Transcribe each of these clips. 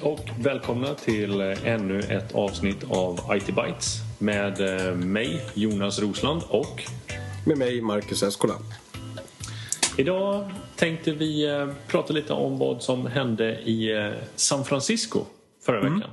och välkomna till ännu ett avsnitt av IT Bytes med mig, Jonas Rosland, och med mig, Marcus Eskola. Idag tänkte vi prata lite om vad som hände i San Francisco förra veckan.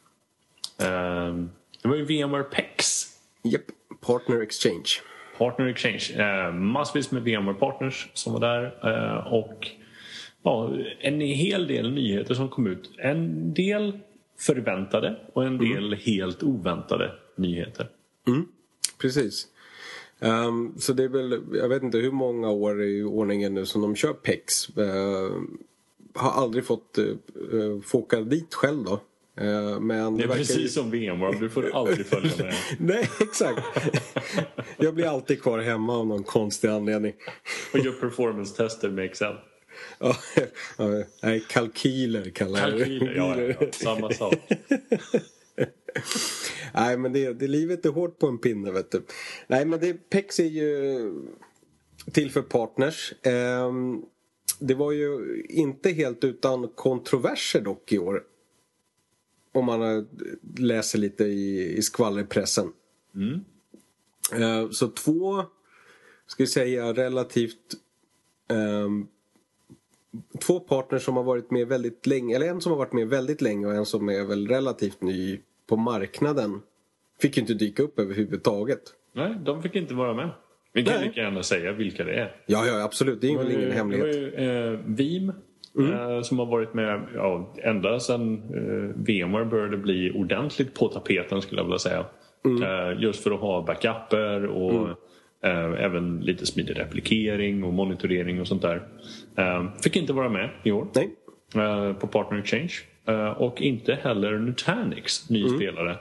Det var ju VMware PEX. Japp, Partner Exchange. Partner Exchange. Massvis med VMware-partners som var där. Och ja, en hel del nyheter som kom ut. En del förväntade och en del helt oväntade nyheter. Precis. Så det är väl, jag vet inte hur många år i ordningen nu som de kör PEX. Har aldrig fått få åka dit själv då. Men det är precis som VMware, du får aldrig följa med. Nej, exakt. Jag blir alltid kvar hemma av någon konstig anledning. Och gör performance-tester med Excel. Nej, kalkyler kallar jag det. Kalkyler, ja, samma sak. Nej, men det livet är hårt på en pinne, vet du. Nej, men PEX är ju till för partners. Det var ju inte helt utan kontroverser dock i år. Om man läser lite i skvallerpressen. Så två, ska vi säga, relativt två partners som har varit med väldigt länge, eller en som har varit med väldigt länge och en som är väl relativt ny på marknaden, fick ju inte dyka upp överhuvudtaget. Nej, de fick inte vara med. Vi kan lika gärna säga vilka det är. Ja, absolut. Det är väl ingen hemlighet. Det var ju Veeam som har varit med ända sedan VMware började bli ordentligt på tapeten, skulle jag vilja säga. Just för att ha backuper och även lite smidig replikering och monitorering och sånt där. Fick inte vara med i år. Nej. På Partner Exchange. Och inte heller Nutanix, ny spelare.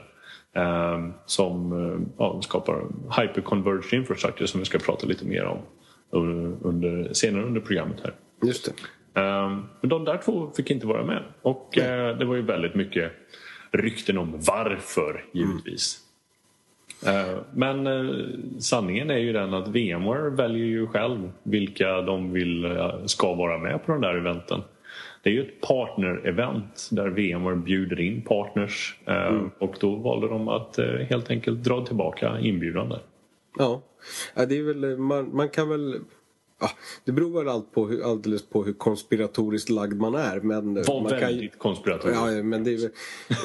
Som skapar hyperconverged infrastructure, som vi ska prata lite mer om senare under programmet här. Just det. Men de där två fick inte vara med. Och det var ju väldigt mycket rykten om varför, givetvis. Men sanningen är ju den att VMware väljer ju själv vilka de vill ska vara med på den där eventen. Det är ju ett partner-event där VMware bjuder in partners och då valde de att helt enkelt dra tillbaka inbjudan där. Ja, det är väl, man kan väl... det beror väl alldeles på hur konspiratoriskt lagd man är. Men var man väldigt konspiratoriskt. Ja, men det är väl...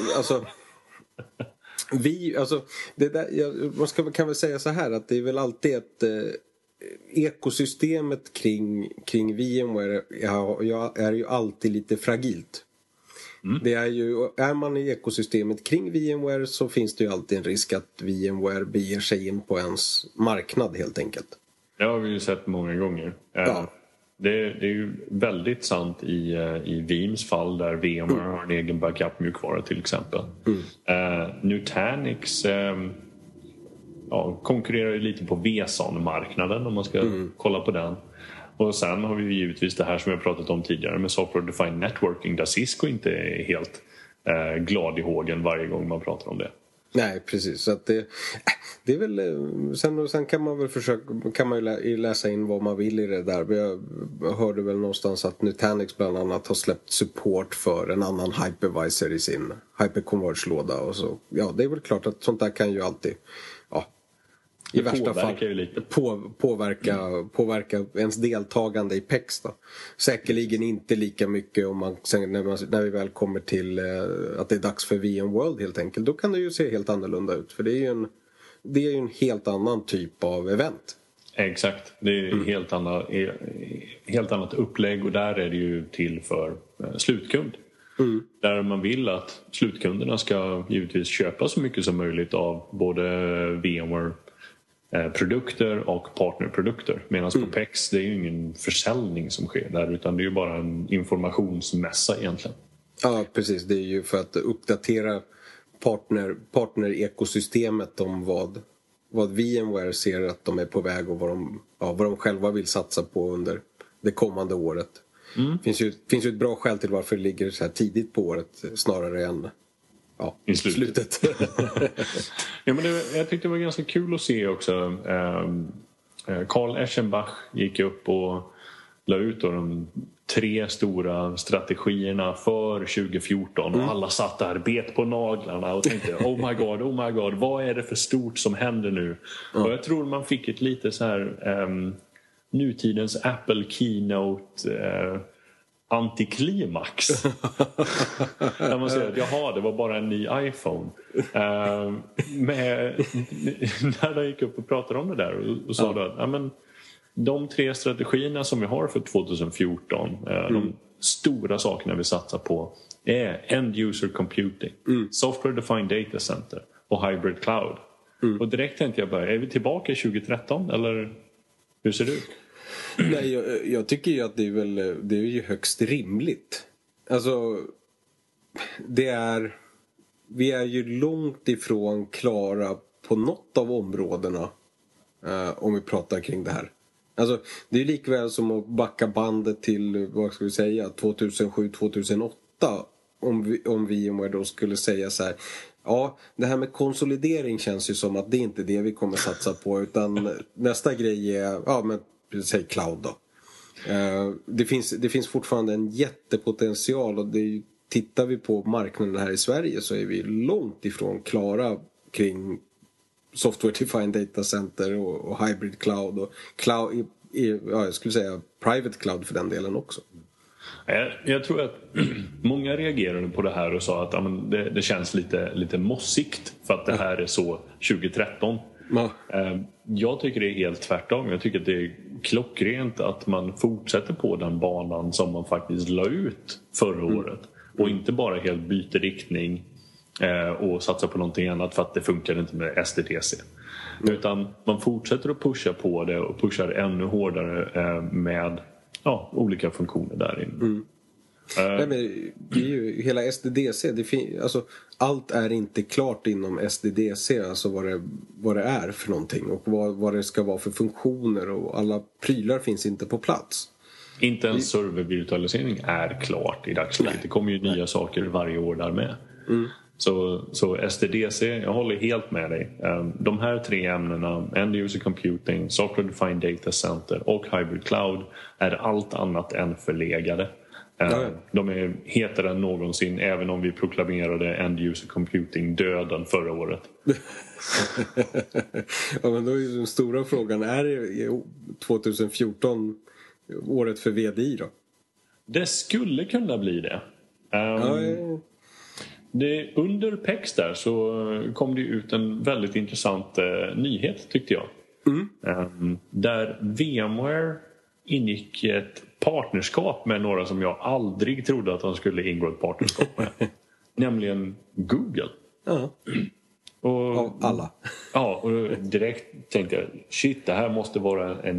man kan väl säga så här, att det är väl alltid ett... ekosystemet kring VMware är ju alltid lite fragilt. Det är man i ekosystemet kring VMware, så finns det ju alltid en risk att VMware beger sig in på ens marknad, helt enkelt. Det har vi ju sett många gånger. Det är ju väldigt sant i Veeams fall, där VMware har en egen backup-mjukvara till exempel. Nutanix konkurrerar ju lite på vSAN-marknaden, om man ska kolla på den. Och sen har vi ju givetvis det här som jag pratat om tidigare med Software Defined Networking, där Cisco inte är helt glad i hågen varje gång man pratar om det. Nej, precis. Så att det är väl... Sen kan man väl ju läsa in vad man vill i det där. Jag hörde väl någonstans att Nutanix bland annat har släppt support för en annan hypervisor i sin hyperconverge-låda. Och så. Ja, det är väl klart att sånt där kan ju alltid... i värsta fall påverka ens deltagande i PEX då. Säkerligen inte lika mycket om när vi väl kommer till att det är dags för VMworld, helt enkelt. Då kan det ju se helt annorlunda ut, för det är ju en helt annan typ av event. Exakt, det är helt annat upplägg, och där är det ju till för slutkund. Där man vill att slutkunderna ska givetvis köpa så mycket som möjligt av både VMware produkter och partnerprodukter. Medan på PEX, det är ju ingen försäljning som sker där, utan det är ju bara en informationsmässa egentligen. Ja, precis. Det är ju för att uppdatera partner-ekosystemet om vad VMware ser att de är på väg, och vad de själva vill satsa på under det kommande året. Finns ju ett bra skäl till varför det ligger så här tidigt på året snarare än i slutet. Ja, men jag tyckte det var ganska kul att se också. Carl Eschenbach gick upp och la ut 3 stora strategierna för 2014 och alla satt där, bet på naglarna och tänkte oh my god, vad är det för stort som händer nu? Och jag tror man fick ett lite så här nutidens Apple Keynote antiklimax. Där man säger att jaha, det var bara en ny iPhone. När de gick upp och pratade om det där och sa att ja, men, de 3 strategierna som vi har för 2014, de stora sakerna vi satsar på är End User Computing, Software Defined Data Center och Hybrid Cloud. Och direkt tänkte jag bara, är vi tillbaka i 2013 eller hur ser det ut? Nej, jag tycker ju att det är ju högst rimligt. Alltså, vi är ju långt ifrån klara på något av områdena om vi pratar kring det här. Alltså, det är likväl som att backa bandet till, vad ska vi säga, 2007-2008 om VMware då skulle säga så här: ja, det här med konsolidering känns ju som att det är inte det vi kommer satsa på, utan nästa grej är, ja men säg cloud då. Det finns fortfarande en jättepotential, och tittar vi på marknaden här i Sverige så är vi långt ifrån klara kring Software Defined Data Center och Hybrid Cloud och cloud, jag skulle säga Private Cloud för den delen också. Jag tror att många reagerade på det här och sa att ja, men det känns lite mossigt för att det här är så 2013. Ja. Jag tycker det är helt tvärtom. Jag tycker att det är klockrent att man fortsätter på den banan som man faktiskt la ut förra året. Och inte bara helt byter riktning och satsar på någonting annat för att det funkar inte med SDDC. Utan man fortsätter att pusha på det och pushar ännu hårdare med olika funktioner där inne. Nej, men det är ju hela SDDC, alltså, allt är inte klart inom SDDC, alltså vad det är för någonting och vad det ska vara för funktioner, och alla prylar finns inte på plats. Inte en servervirtualisering är klart i dagsläget. Det kommer ju nya saker varje år där med. Så SDDC, jag håller helt med dig. De här 3 ämnena, End User Computing, Software Defined Data Center och Hybrid Cloud, är allt annat än förlegade. De är hetare än någonsin, även om vi proklamerade End User Computing döden förra året. Ja, men då är ju den stora frågan, är det 2014 året för VDI då? Det skulle kunna bli det. Under PEX där så kom det ut en väldigt intressant nyhet, tyckte jag. Där VMware ingick ett partnerskap med några som jag aldrig trodde att de skulle ingå ett partnerskap med. Nämligen Google. Och, av alla. Ja, och direkt tänkte jag, shit, det här måste vara en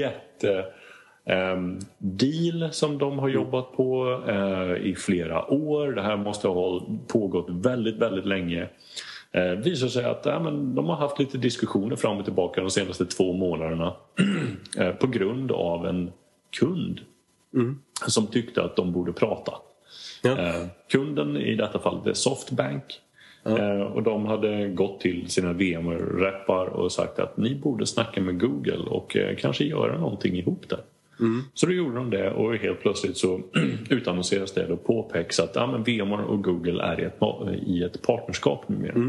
deal som de har jobbat på i flera år. Det här måste ha pågått väldigt, väldigt länge. Visar sig att de har haft lite diskussioner fram och tillbaka de senaste 2 månaderna på grund av en kund som tyckte att de borde prata. Kunden i detta fall är Softbank. Och de hade gått till sina VMware-reppar och sagt att ni borde snacka med Google och kanske göra någonting ihop där. Så då gjorde de det, och helt plötsligt så utannonseras det då på PEX att VMware och Google är i ett partnerskap numera.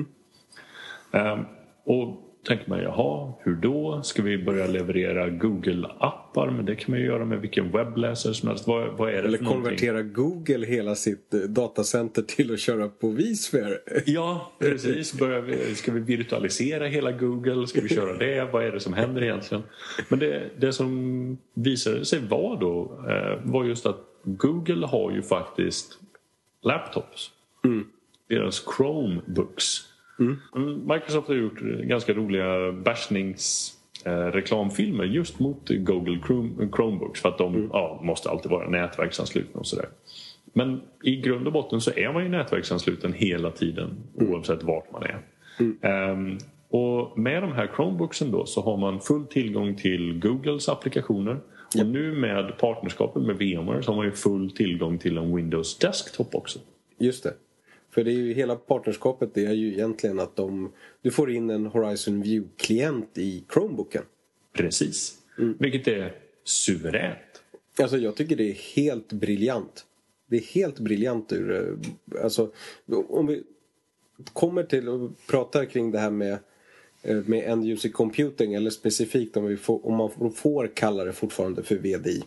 Och tänker man, jaha, hur då? Ska vi börja leverera Google-appar? Men det kan man ju göra med vilken webbläsare som helst. Vad är det? Eller konvertera Google hela sitt datacenter till att köra på vSphere. Ja, precis. Ska vi virtualisera hela Google? Ska vi köra det? Vad är det som händer egentligen? Men det som visade sig var just att Google har ju faktiskt laptops. Deras Chromebooks. Microsoft har gjort ganska roliga reklamfilmer just mot Google Chromebooks för att de måste alltid vara nätverksanslutna och sådär. Men i grund och botten så är man ju nätverksansluten hela tiden oavsett vart man är. Och med de här Chromebooksen då så har man full tillgång till Googles applikationer. Och nu med partnerskapet med VMware så har man ju full tillgång till en Windows Desktop också. Just det. För det är ju hela partnerskapet, det är ju egentligen att du får in en Horizon View-klient i Chromebooken. Precis. Vilket är suveränt. Alltså jag tycker det är helt briljant. Det är helt briljant ur... Alltså, om vi kommer till och pratar kring det här med end user computing, eller specifikt om man får kalla det fortfarande för VDI,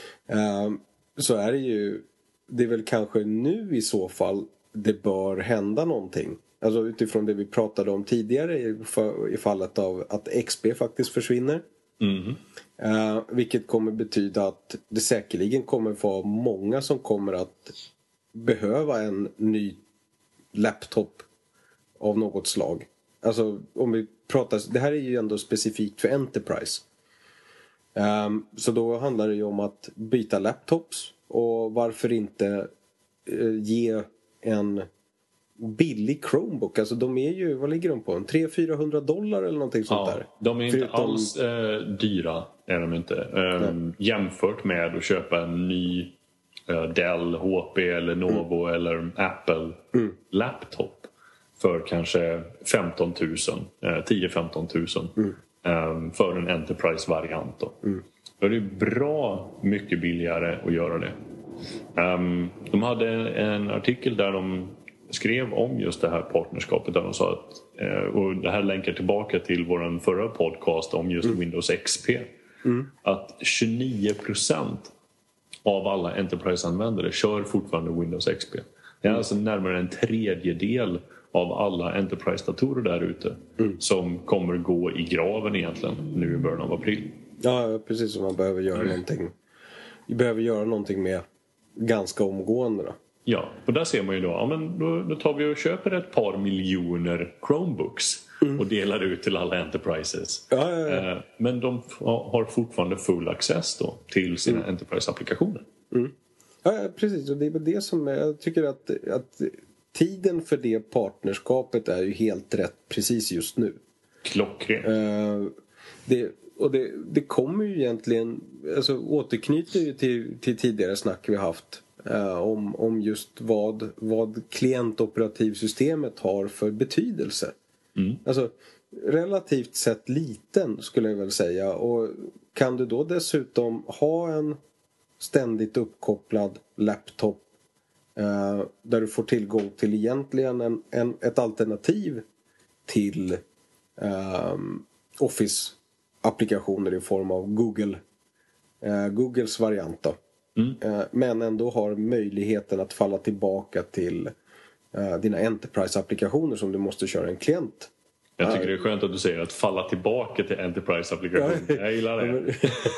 så är det är väl kanske nu i så fall det bör hända någonting. Alltså utifrån det vi pratade om tidigare i fallet av att XP faktiskt försvinner. Vilket kommer betyda att det säkerligen kommer vara många som kommer att behöva en ny laptop av något slag. Alltså om vi pratar, det här är ju ändå specifikt för Enterprise. Så då handlar det ju om att byta laptops, och varför inte ge en billig Chromebook. Alltså de är ju, vad ligger de på? $300-400 eller någonting sånt där. De är inte alls dyra, är de inte. Jämfört med att köpa en ny Dell, HP eller Lenovo eller Apple laptop för kanske 15 000, 10-15 000 för en Enterprise-variant då. Då är det bra mycket billigare att göra det. De hade en artikel där de skrev om just det här partnerskapet, där de sa att, och det här länkar tillbaka till vår förra podcast om just Windows XP, att 29% av alla Enterprise-användare kör fortfarande Windows XP. Det är alltså närmare en tredjedel av alla Enterprise-datorer där ute som kommer gå i graven egentligen nu i början av april. Ja, precis, som man behöver göra någonting. Vi behöver göra någonting med ganska omgående då. Ja, och där ser man ju då, men då tar vi och köper ett par miljoner Chromebooks och delar ut till alla Enterprises. Ja. Men de har fortfarande full access då till sina Enterprise-applikationer. Ja, precis. Och det är väl det som jag tycker att tiden för det partnerskapet är ju helt rätt precis just nu. Klockrent. Det kommer ju egentligen, alltså återknyter ju till tidigare snack vi haft om just vad klientoperativsystemet har för betydelse. Alltså relativt sett liten skulle jag väl säga, och kan du då dessutom ha en ständigt uppkopplad laptop där du får tillgång till egentligen ett alternativ till Office-applikationer i form av Googles variant då. Men ändå har möjligheten att falla tillbaka till dina Enterprise-applikationer som du måste köra en klient. Jag tycker det är skönt att du säger att falla tillbaka till Enterprise-applikationer. Jag gillar det.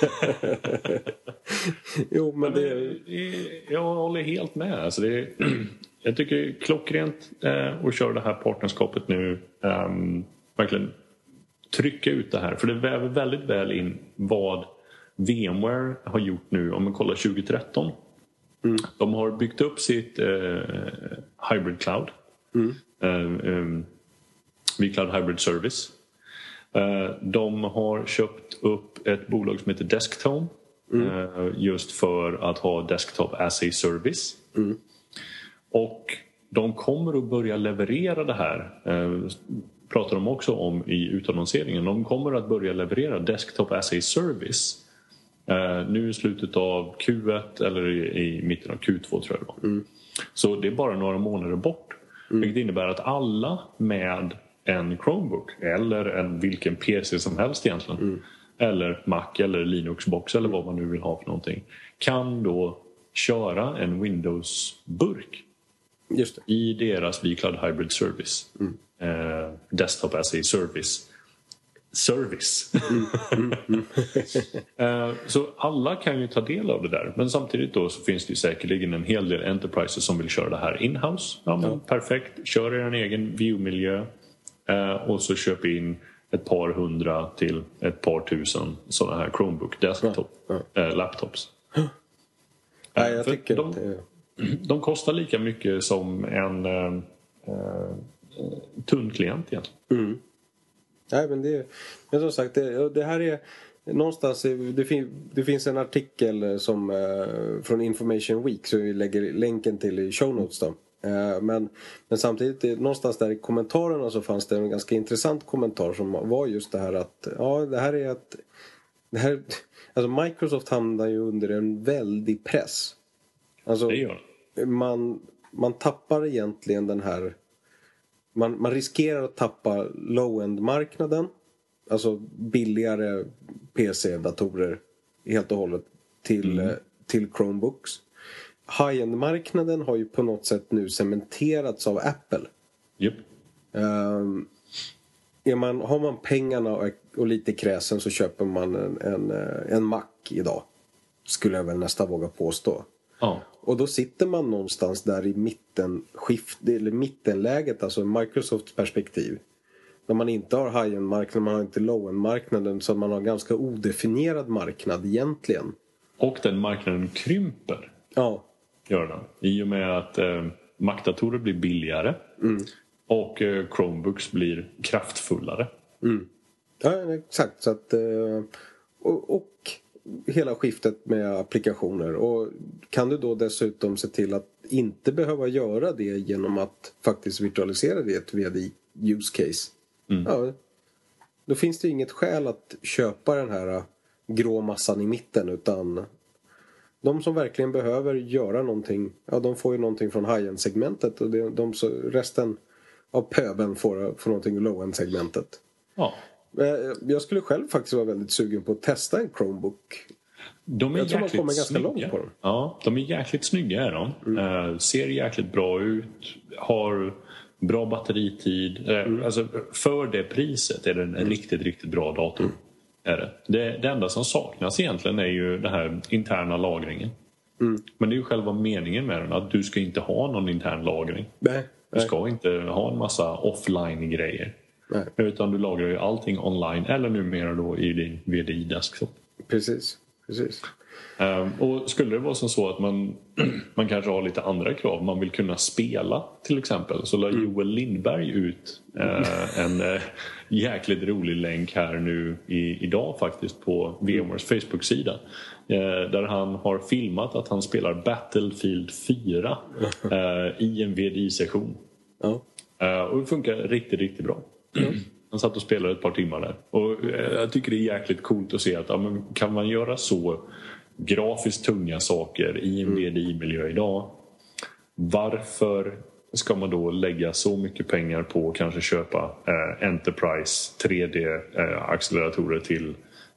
Jo, men jag håller helt med. Alltså jag tycker det är klockrent att köra det här partnerskapet nu. Verkligen trycka ut det här. För det väver väldigt väl in vad VMware har gjort nu, om man kollar 2013. De har byggt upp sitt Hybrid Cloud. vCloud Hybrid Service. De har köpt upp ett bolag som heter Desktone. Just för att ha Desktop as a Service. Och de kommer att börja leverera det här. Pratar de också om i utannonseringen. De kommer att börja leverera Desktop as a Service. Nu i slutet av Q1 eller i mitten av Q2 tror jag det var. Så det är bara några månader bort. Vilket innebär att alla med en Chromebook eller vilken PC som helst egentligen, eller Mac eller Linux-box eller vad man nu vill ha för någonting, kan då köra en Windows-burk i deras vCloud Hybrid Service. Desktop as a Service. Så alla kan ju ta del av det där. Men samtidigt då så finns det ju säkerligen en hel del enterprises som vill köra det här in-house. Perfekt, kör er en egen view-miljö och så köp in ett par hundra till ett par tusen sådana här Chromebook desktop laptops. Jag tycker de kostar lika mycket som en tunn klient egentligen. Nej, men som sagt, det här är någonstans, det finns en artikel som från Information Week, så vi lägger länken till i show notes då. Men samtidigt någonstans där i kommentarerna så fanns det en ganska intressant kommentar som var just det här att det här är det här, alltså Microsoft hamnar ju under en väldig press. Alltså, det gör det. Man tappar egentligen den här... Man riskerar att tappa low-end-marknaden. Alltså billigare PC-datorer helt och hållet till Chromebooks. High-end-marknaden har ju på något sätt nu cementerats av Apple. Yep. Har man pengarna och lite kräsen så köper man en Mac idag. Skulle jag väl nästan våga påstå. Ja. Och då sitter man någonstans där i mittenläget, alltså Microsofts perspektiv. När man inte har high-end-marknaden, man har inte low-end-marknaden, så man har en ganska odefinierad marknad egentligen. Och den marknaden krymper. Ja. Gör den. I och med att Mac-datorer blir billigare. Och Chromebooks blir kraftfullare. Ja, exakt. Så att, och hela skiftet med applikationer. Och kan du då dessutom se till att inte behöva göra det genom att faktiskt virtualisera det i ett VDI-use case. Ja, då finns det inget skäl att köpa den här grå massan i mitten, utan de som verkligen behöver göra någonting, ja, de får ju någonting från high-end-segmentet, och resten av pöben får någonting i low-end-segmentet. Ja. Jag skulle själv faktiskt vara väldigt sugen på att testa en Chromebook. Jag tror man kommer ganska långt på dem. Ja, de är jäkligt snygga är de. Ser jäkligt bra ut. Har bra batteritid. Alltså, för det priset är det en riktigt, riktigt bra dator. Är det enda som saknas egentligen är ju den här interna lagringen. Men det är ju själva meningen med den, att du ska inte ha någon intern lagring. Nej. Du ska inte ha en massa offline-grejer. Nej. Utan du lagrar ju allting online, eller numera då i din VDI-desktop. Precis. Och skulle det vara som så att man kanske har lite andra krav, man vill kunna spela till exempel, så la Joel Lindberg ut en jäkligt rolig länk här nu idag faktiskt på VMwares Facebook-sida, där han har filmat att han spelar Battlefield 4 i en VDI-session. Och det funkar riktigt, riktigt bra. Han satt och spelade ett par timmar där. Och jag tycker det är jäkligt coolt att se att kan man göra så grafiskt tunga saker i en VDI-miljö idag, varför ska man då lägga så mycket pengar på att kanske köpa Enterprise 3D-acceleratorer till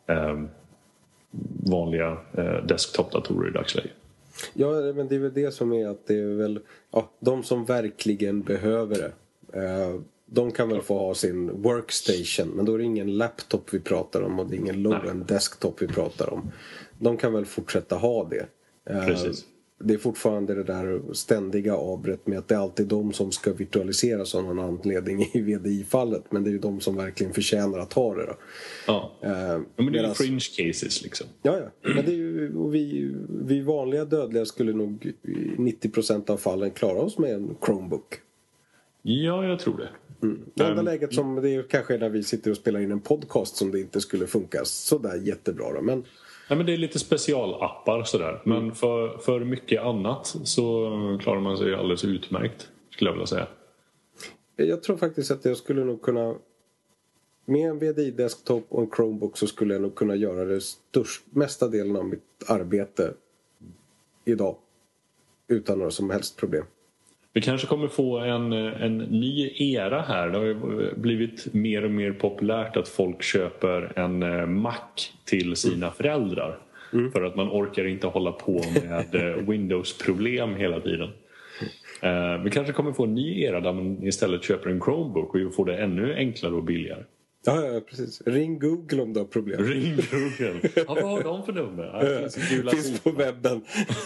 vanliga desktop-datorer i dagsläget? Ja, men det är väl det som är att det är väl de som verkligen behöver det. De kan väl få ha sin workstation, men då är det ingen laptop vi pratar om, och det är ingen low-end desktop vi pratar om. De kan väl fortsätta ha det. Precis. Det är fortfarande det där ständiga avbrott med att det är alltid de som ska virtualiseras av någon anledning i VDI-fallet, men det är ju de som verkligen förtjänar att ha det då. Ja, men det är ju fringe cases liksom. Ja, men det är ju, och vi vanliga dödliga skulle nog i 90% av fallen klara oss med en Chromebook. Ja, jag tror det. Det enda läget som det är kanske när vi sitter och spelar in en podcast som det inte skulle funka så där jättebra då, men... Nej, men det är lite specialappar sådär. Men för mycket annat så klarar man sig alldeles utmärkt, skulle jag vilja säga. Jag tror faktiskt att jag skulle nog kunna... Med en VDI-desktop och en Chromebook så skulle jag nog kunna göra det mesta delen av mitt arbete idag. Utan några som helst problem. Vi kanske kommer få en ny era här. Det har ju blivit mer och mer populärt att folk köper en Mac till sina föräldrar. För att man orkar inte hålla på med Windows-problem hela tiden. Vi kanske kommer få en ny era där man istället köper en Chromebook och får det ännu enklare och billigare. Ja, precis. Ring Google om du har problem. Ring Google. Ja, vad har de för nummer? Finns på webben.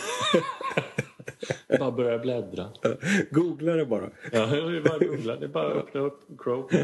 Bara börja bläddra. Googla det bara. Ja, det är bara googla. Det är bara att öppna upp Chrome.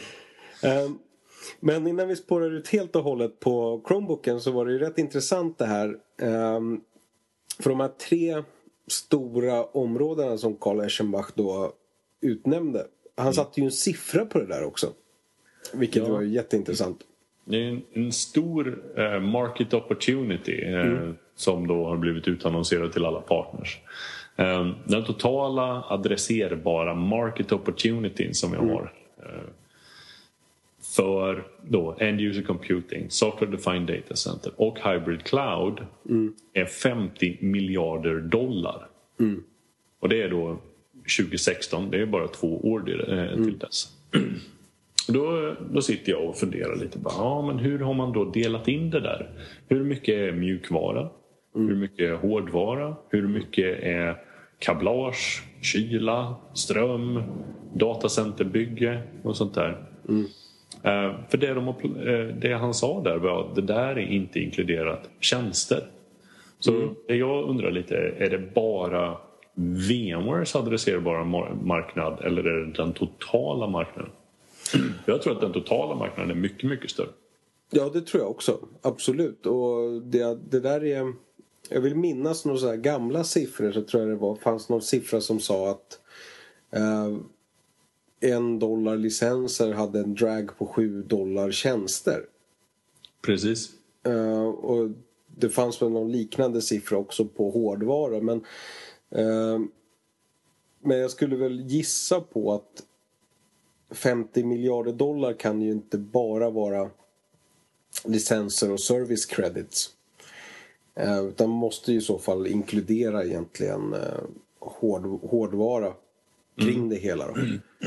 Men innan vi spårar ut helt och hållet på Chromebooken så var det ju rätt intressant det här. För de här 3 stora områdena som Carl Eschenbach då utnämnde. Han satte ju en siffra på det där också. Vilket var ju jätteintressant. Det är en stor market opportunity som då har blivit utannonserad till alla partners. Den totala adresserbara market opportunity som vi har för då End User Computing, Software Defined Data Center och Hybrid Cloud är $50 miljarder. Och det är då 2016, det är bara 2 år till dess. Då sitter jag och funderar lite. Men hur har man då delat in det där? Hur mycket är mjukvara? Hur mycket är hårdvara? Hur mycket är kablage, kyla, ström, datacenterbygge och sånt där? För det han sa där var att det där är inte inkluderat tjänster. Så jag undrar lite, är det bara VMwares adresserbara marknad eller är det den totala marknaden? Jag tror att den totala marknaden är mycket, mycket större. Ja, det tror jag också. Absolut. Och det där är... Jag vill minnas några så här gamla siffror, så tror jag det fanns någon siffra som sa att $1 licenser hade en drag på $7 tjänster. Precis. Och det fanns väl någon liknande siffra också på hårdvara. Men jag skulle väl gissa på att $50 miljarder kan ju inte bara vara licenser och service credits. Utan måste ju i så fall inkludera egentligen hårdvara kring det hela då.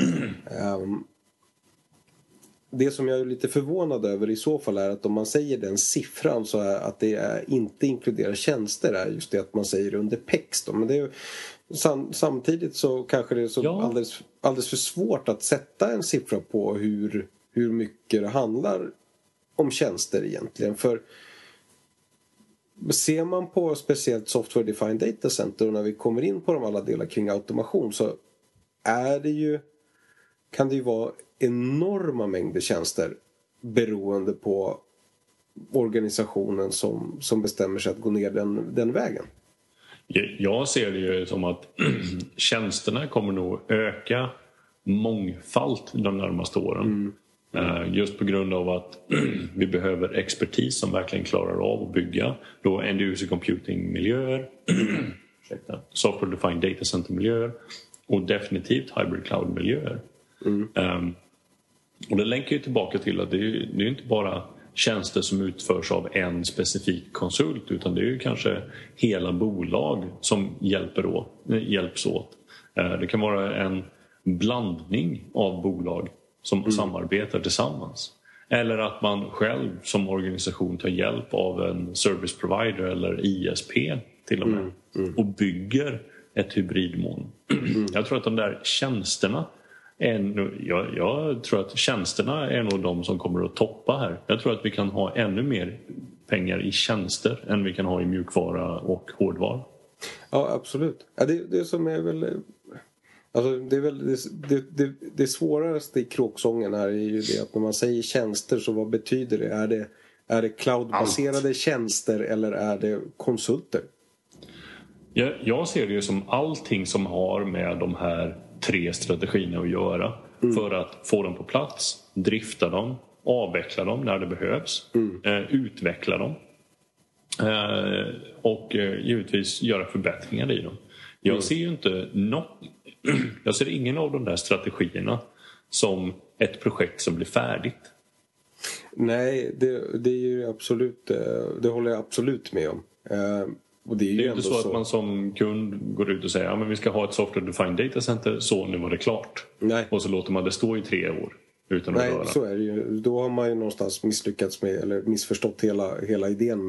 Det som jag är lite förvånad över i så fall är att om man säger den siffran så är att det inte inkluderar tjänster, är just det att man säger under PEX då. Men det är ju, samtidigt så kanske det är så alldeles för svårt att sätta en siffra på hur mycket det handlar om tjänster egentligen. För ser man på speciellt Software Defined Data Center och när vi kommer in på de alla delar kring automation så kan det ju vara enorma mängder tjänster beroende på organisationen som bestämmer sig att gå ner den vägen. Jag ser det ju som att tjänsterna kommer nog öka mångfalt de närmaste åren. Just på grund av att vi behöver expertis som verkligen klarar av att bygga då end user computing miljöer, software defined data center miljöer och definitivt hybrid cloud miljöer. Och det länkar ju tillbaka till att det är inte bara tjänster som utförs av en specifik konsult, utan det är ju kanske hela bolag som hjälps åt. Det kan vara en blandning av bolag som samarbetar tillsammans. Eller att man själv som organisation tar hjälp av en service provider eller ISP till och med och bygger ett hybridmoln. Jag tror att de där tjänsterna jag tror att tjänsterna är nog de som kommer att toppa här. Jag tror att vi kan ha ännu mer pengar i tjänster än vi kan ha i mjukvara och hårdvara. Ja, absolut. Ja, det som är väl... Alltså det är väl det svåraste i kråksången här är ju det att när man säger tjänster, så vad betyder det? Är det cloudbaserade tjänster eller är det konsulter? Jag ser det ju som allting som har med de här 3 strategierna att göra för att få dem på plats, drifta dem, avveckla dem när det behövs, utveckla dem och givetvis göra förbättringar i dem. Jag ser ju inte jag ser ingen av de där strategierna som ett projekt som blir färdigt. Nej, det är ju absolut, det håller jag absolut med om. Och det är ju inte så att man som kund går ut och säger men vi ska ha ett software defined data center, så nu var det klart. Nej. Och så låter man det stå i 3 år utan att röra. Nej, så är det ju. Då har man ju någonstans misslyckats med, eller missförstått hela idén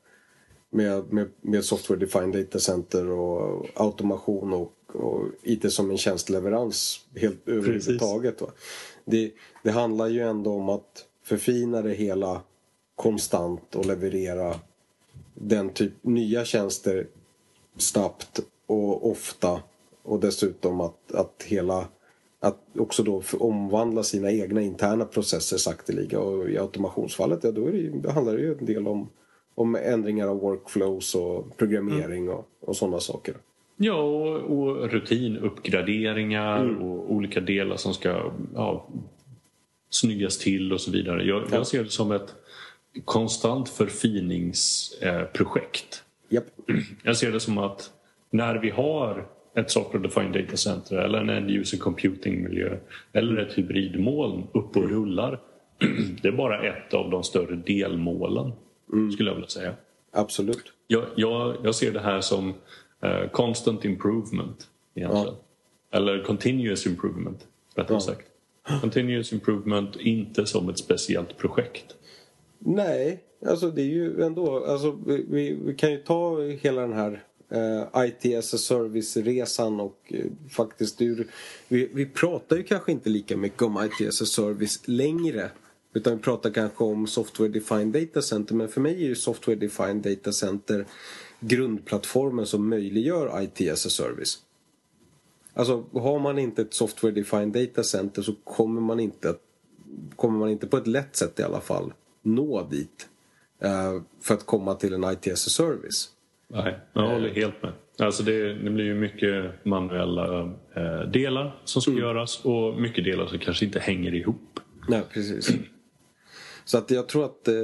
med software defined data center och automation och IT som en tjänstleverans helt överhuvudtaget. Det handlar ju ändå om att förfina det hela konstant och leverera den typ nya tjänster snabbt och ofta, och dessutom att också då omvandla sina egna interna processer sakteliga. Och i automationsfallet då handlar det ju en del om ändringar av workflows och programmering och sådana saker. Ja, och rutinuppgraderingar och olika delar som ska snyggas till och så vidare. Jag ser det som ett konstant förfiningsprojekt. Yep. Jag ser det som att när vi har ett software defined data center eller en end user computing miljö eller ett hybridmoln upp och rullar, det är bara ett av de större delmålen, skulle jag vilja säga. Absolut. Jag ser det här som constant improvement egentligen. Eller continuous improvement, rättare sagt. Continuous improvement, inte som ett speciellt projekt. Nej, alltså det är ju ändå... Alltså vi kan ju ta hela den här IT as a service-resan och faktiskt... Vi pratar ju kanske inte lika mycket om IT as a service längre. Utan vi pratar kanske om Software Defined Data Center. Men för mig är ju Software Defined Data Center grundplattformen som möjliggör IT as a service. Alltså har man inte ett Software Defined Data Center så kommer man inte på ett lätt sätt i alla fall nå dit för att komma till en IT as a service. Nej, jag håller helt med. Alltså det blir ju mycket manuella delar som ska göras och mycket delar som kanske inte hänger ihop. Nej, precis. Så att jag tror att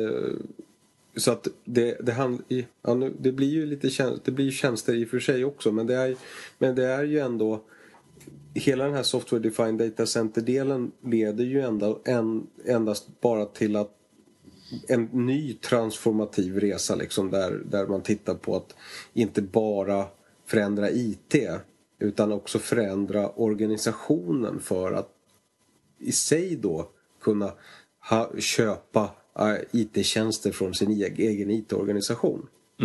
det blir ju lite det blir ju tjänster i och för sig också, men det är ju ändå hela den här Software Defined Data Center-delen leder ju endast bara till att en ny transformativ resa liksom, där man tittar på att inte bara förändra IT utan också förändra organisationen för att i sig då kunna köpa IT-tjänster från sin egen IT-organisation.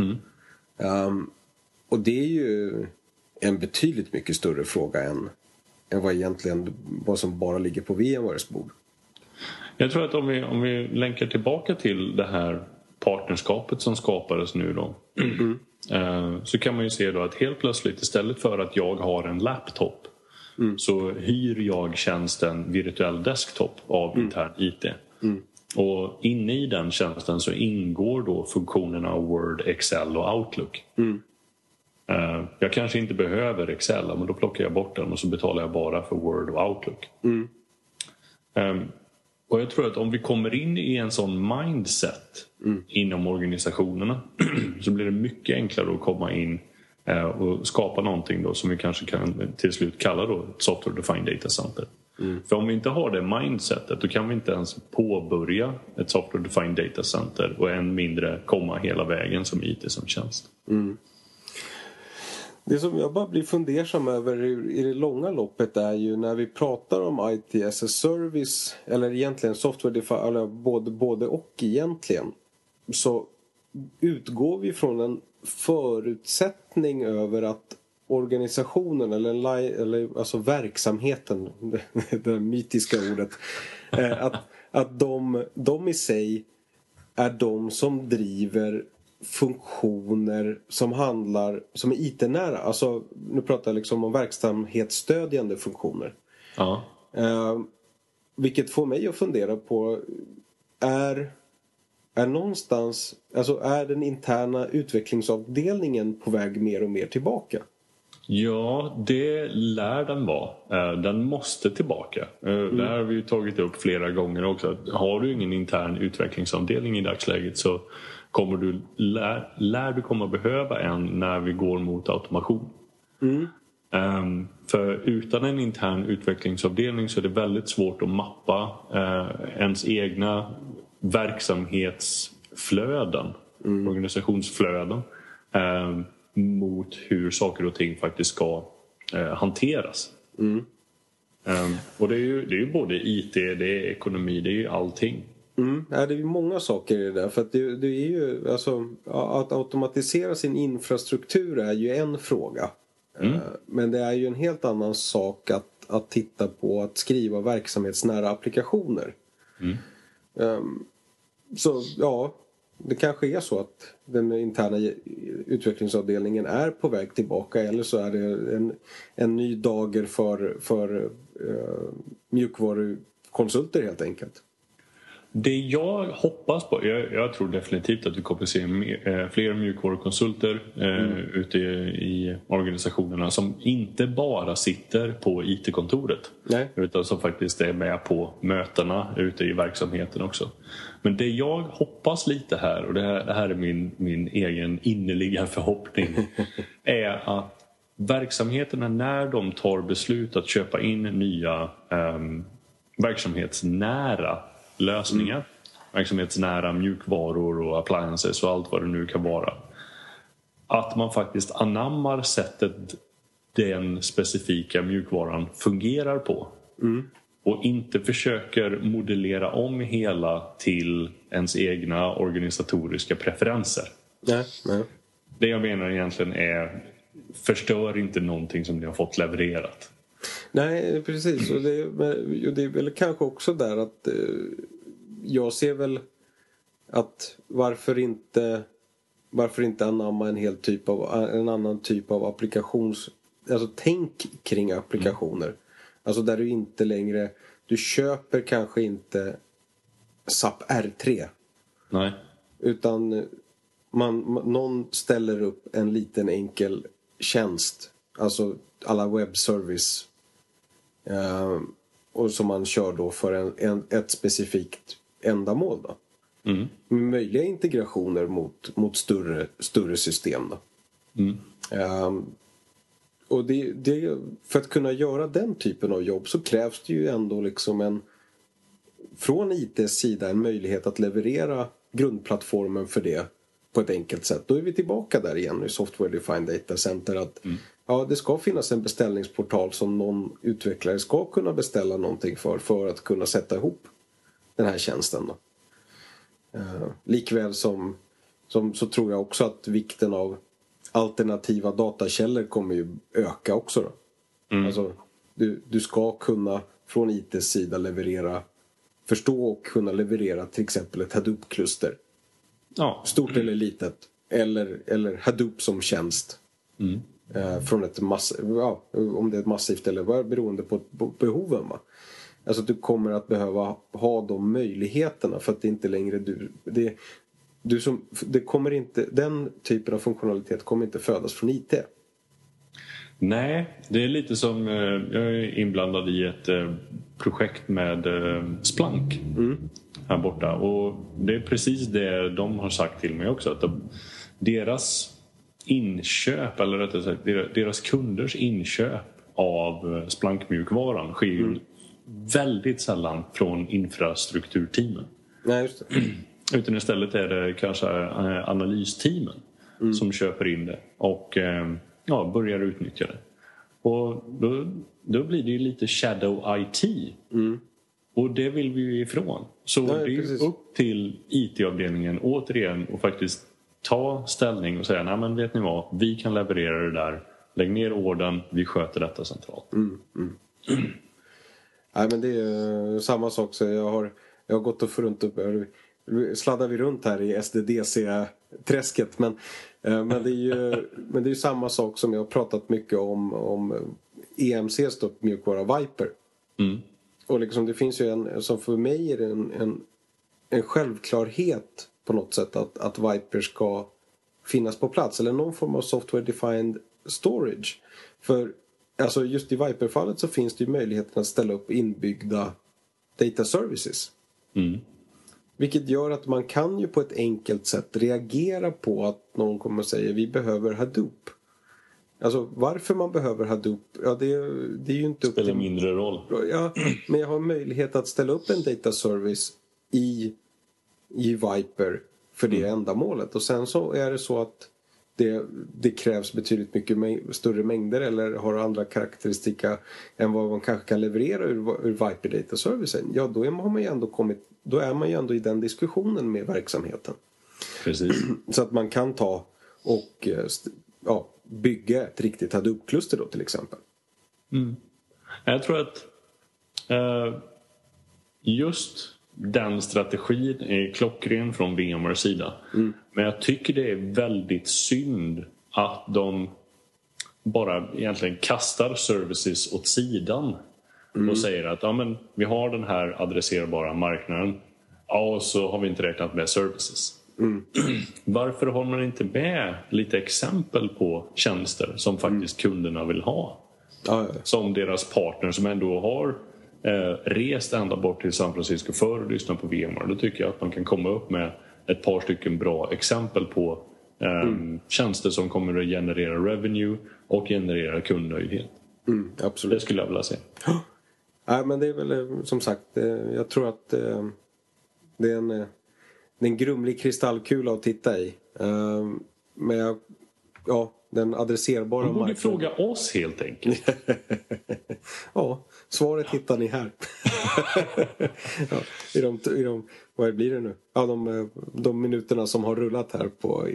Och det är ju en betydligt mycket större fråga än vad som bara ligger på VMwares bord. Jag tror att om vi länkar tillbaka till det här partnerskapet som skapades nu då, så kan man ju se då att helt plötsligt istället för att jag har en laptop så hyr jag tjänsten virtuell desktop av intern IT. Och inne i den tjänsten så ingår då funktionerna Word, Excel och Outlook. Jag kanske inte behöver Excel, men då plockar jag bort den och så betalar jag bara för Word och Outlook. Och jag tror att om vi kommer in i en sån mindset inom organisationerna så blir det mycket enklare att komma in och skapa någonting då som vi kanske kan till slut kalla då ett Software Defined Data Center. För om vi inte har det mindsetet då kan vi inte ens påbörja ett Software Defined Data Center och än mindre komma hela vägen som IT som tjänst. Det som jag bara blir fundersam över i det långa loppet är ju när vi pratar om IT as a service eller egentligen software defined, eller både och egentligen, så utgår vi från en förutsättning över att organisationen eller alltså verksamheten, det mytiska ordet, att de i sig är de som driver funktioner som är IT-nära. Alltså nu pratar jag liksom om verksamhetsstödjande funktioner. Vilket får mig att fundera på är någonstans, alltså är den interna utvecklingsavdelningen på väg mer och mer tillbaka? Ja, det lär den vara. Den måste tillbaka. Det här har vi tagit upp flera gånger också. Har du ingen intern utvecklingsavdelning i dagsläget så lär du komma behöva en när vi går mot automation. För utan en intern utvecklingsavdelning så är det väldigt svårt att mappa ens egna verksamhetsflöden, organisationsflöden mot hur saker och ting faktiskt ska hanteras. Och det är ju både IT, det är ekonomi, det är ju allting. Ja, det är ju många saker i det där. För att det är ju, alltså, att automatisera sin infrastruktur är ju en fråga. Men det är ju en helt annan sak att titta på att skriva verksamhetsnära applikationer. Så ja, det kanske är så att den interna utvecklingsavdelningen är på väg tillbaka, eller så är det en ny dager för mjukvarukonsulter helt enkelt. Det jag hoppas på, jag tror definitivt att vi kommer att se fler mjukvarukonsulter ute i organisationerna som inte bara sitter på IT-kontoret. Nej. Utan som faktiskt är med på mötena ute i verksamheten också. Men det jag hoppas lite här, och det här är min egen innerliga förhoppning, är att verksamheterna när de tar beslut att köpa in nya verksamhetsnära lösningar. Verksamhetsnära mjukvaror och appliances och allt vad det nu kan vara. Att man faktiskt anammar sättet den specifika mjukvaran fungerar på. Och inte försöker modellera om hela till ens egna organisatoriska preferenser. Nej. Det jag menar egentligen är, förstör inte någonting som ni har fått levererat. Nej, precis. Och det är väl kanske också där att jag ser väl att varför inte anamma en annan typ av applikations... Alltså tänk kring applikationer. Alltså där du inte längre... Du köper kanske inte SAP R3. Nej. Utan någon ställer upp en liten enkel tjänst. Alltså alla webbservice. Och som man kör då för ett specifikt ändamål då. Med möjliga integrationer mot större system då. Och det, för att kunna göra den typen av jobb så krävs det ju ändå liksom från ITs sida en möjlighet att leverera grundplattformen för det på ett enkelt sätt. Då är vi tillbaka där igen i Software Defined Data Center att det ska finnas en beställningsportal som någon utvecklare ska kunna beställa någonting för att kunna sätta ihop den här tjänsten då. Likväl som så tror jag också att vikten av alternativa datakällor kommer ju öka också då. Alltså du ska kunna från ITs sida förstå och kunna leverera till exempel ett Hadoop-kluster. Ja. Stort eller litet. Eller Hadoop som tjänst. Från ett om det är ett massivt eller vad, beroende på behoven va. Alltså du kommer att behöva ha de möjligheterna för att det inte längre den typen av funktionalitet kommer inte födas från IT. Nej, det är lite som jag är inblandad i ett projekt med Splunk här borta. Och det är precis det de har sagt till mig också. Att deras inköp, eller rättare sagt deras kunders inköp av Splunk-mjukvaran sker ju väldigt sällan från infrastrukturteamen. Nej, just det. Utan istället är det kanske analysteamen som köper in det och börjar utnyttja det. Och då blir det ju lite shadow IT. Och det vill vi ju ifrån. Så det är ju upp till IT-avdelningen återigen och faktiskt ta ställning och säga, nej men vet ni vad, vi kan leverera det där. Lägg ner orden, vi sköter detta centralt. Nej men det är samma sak. Så jag har gått och runt sladdar vi runt här i SDDC-träsket. Men det är ju samma sak som jag har pratat mycket om EMCs mjukvara Viper. Och liksom det finns ju som för mig är det en självklarhet på något sätt att Viper ska finnas på plats. Eller någon form av software defined storage. För alltså just i Viper-fallet så finns det ju möjligheten att ställa upp inbyggda data services. Vilket gör att man kan ju på ett enkelt sätt reagera på att någon kommer och säger vi behöver Hadoop. Alltså varför man behöver Hadoop, det är ju inte upp till... Spelar mindre roll. Ja, men jag har möjlighet att ställa upp en data service i Viper för det ändamålet. Och sen så är det så att det krävs betydligt mycket större mängder eller har andra karaktäristika än vad man kanske kan leverera ur Viper Data Servicen. Ja, då är man ju ändå i den diskussionen med verksamheten. Precis. Så att man kan ta och bygga ett riktigt Hadoop-kluster då till exempel. Jag tror att just den strategin är klockren från VMwares sida. Men jag tycker det är väldigt synd att de bara egentligen kastar services åt sidan och säger att vi har den här adresserbara marknaden och så har vi inte räknat med services. Varför har man inte med lite exempel på tjänster som faktiskt kunderna vill ha? Som deras partner som ändå har rest ända bort till San Francisco för att lyssna på VMware. Då tycker jag att man kan komma upp med ett par stycken bra exempel på tjänster som kommer att generera revenue och generera kundnöjdhet. Absolut. Det skulle jag vilja se. Nej, men det är väl som sagt, jag tror att Det är en grumlig kristallkula att titta i. Men den adresserbara Man borde marknaden. fråga oss helt enkelt. Ja, svaret hittar ni här. I de, vad blir det nu? Ja, de minuterna som har rullat här på...